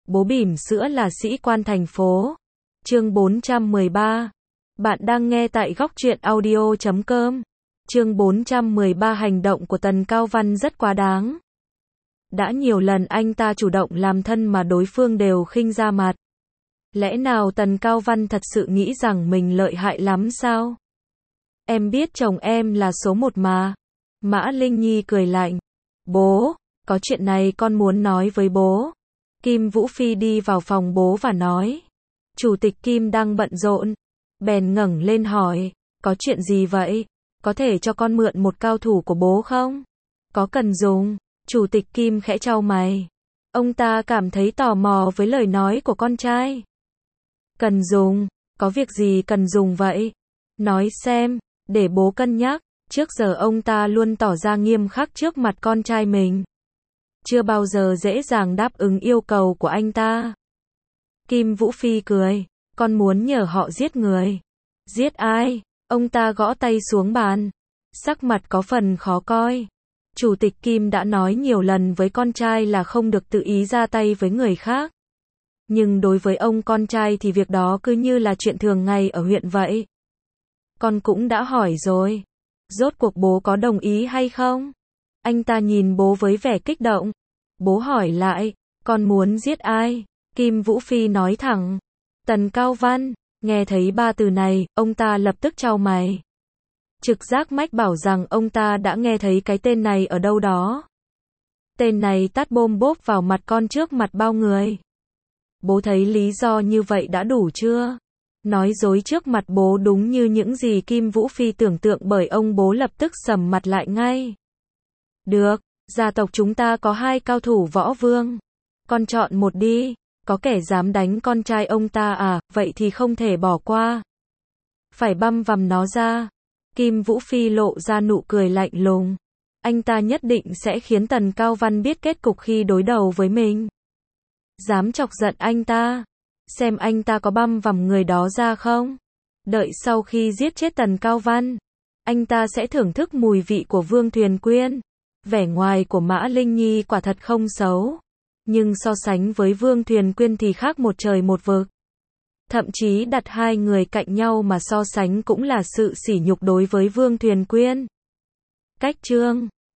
Bố bỉm sữa là sĩ quan thành phố. Chương 413. Bạn đang nghe tại góc truyện audio.com. Chương 413. Hành động của Tần Cao Văn rất quá đáng. Đã nhiều lần anh ta chủ động làm thân mà đối phương đều khinh ra mặt. Lẽ nào Tần Cao Văn thật sự nghĩ rằng mình lợi hại lắm sao? Em biết chồng em là số một mà. Mã Linh Nhi cười lạnh. Bố, có chuyện này con muốn nói với bố. Kim Vũ Phi đi vào phòng bố và nói. Chủ tịch Kim đang bận rộn. Bèn ngẩng lên hỏi. Có chuyện gì vậy? Có thể cho con mượn một cao thủ của bố không? Có cần dùng? Chủ tịch Kim khẽ chau mày. Ông ta cảm thấy tò mò với lời nói của con trai. Cần dùng? Có việc gì cần dùng vậy? Nói xem, để bố cân nhắc. Trước giờ ông ta luôn tỏ ra nghiêm khắc trước mặt con trai mình. Chưa bao giờ dễ dàng đáp ứng yêu cầu của anh ta. Kim Vũ Phi cười. Con muốn nhờ họ giết người. Giết ai? Ông ta gõ tay xuống bàn. Sắc mặt có phần khó coi. Chủ tịch Kim đã nói nhiều lần với con trai là không được tự ý ra tay với người khác. Nhưng đối với ông con trai thì việc đó cứ như là chuyện thường ngày ở huyện vậy. Con cũng đã hỏi rồi. Rốt cuộc bố có đồng ý hay không? Anh ta nhìn bố với vẻ kích động. Bố hỏi lại, con muốn giết ai? Kim Vũ Phi nói thẳng. Tần Cao Văn. Nghe thấy ba từ này, ông ta lập tức chau mày. Trực giác mách bảo rằng ông ta đã nghe thấy cái tên này ở đâu đó. Tên này tát bôm bốp vào mặt con trước mặt bao người. Bố thấy lý do như vậy đã đủ chưa? Nói dối trước mặt bố đúng như những gì Kim Vũ Phi tưởng tượng, bởi ông bố lập tức sầm mặt lại ngay. Được, gia tộc chúng ta có 2 cao thủ võ vương. Con chọn một đi. Có kẻ dám đánh con trai ông ta à, vậy thì không thể bỏ qua. Phải băm vằm nó ra. Kim Vũ Phi lộ ra nụ cười lạnh lùng. Anh ta nhất định sẽ khiến Tần Cao Văn biết kết cục khi đối đầu với mình. Dám chọc giận anh ta. Xem anh ta có băm vằm người đó ra không? Đợi sau khi giết chết Tần Cao Văn, anh ta sẽ thưởng thức mùi vị của Vương Thuyền Quyên. Vẻ ngoài của Mã Linh Nhi quả thật không xấu. Nhưng so sánh với Vương Thuyền Quyên thì khác một trời một vực. Thậm chí đặt hai người cạnh nhau mà so sánh cũng là sự sỉ nhục đối với Vương Thuyền Quyên. Cách chương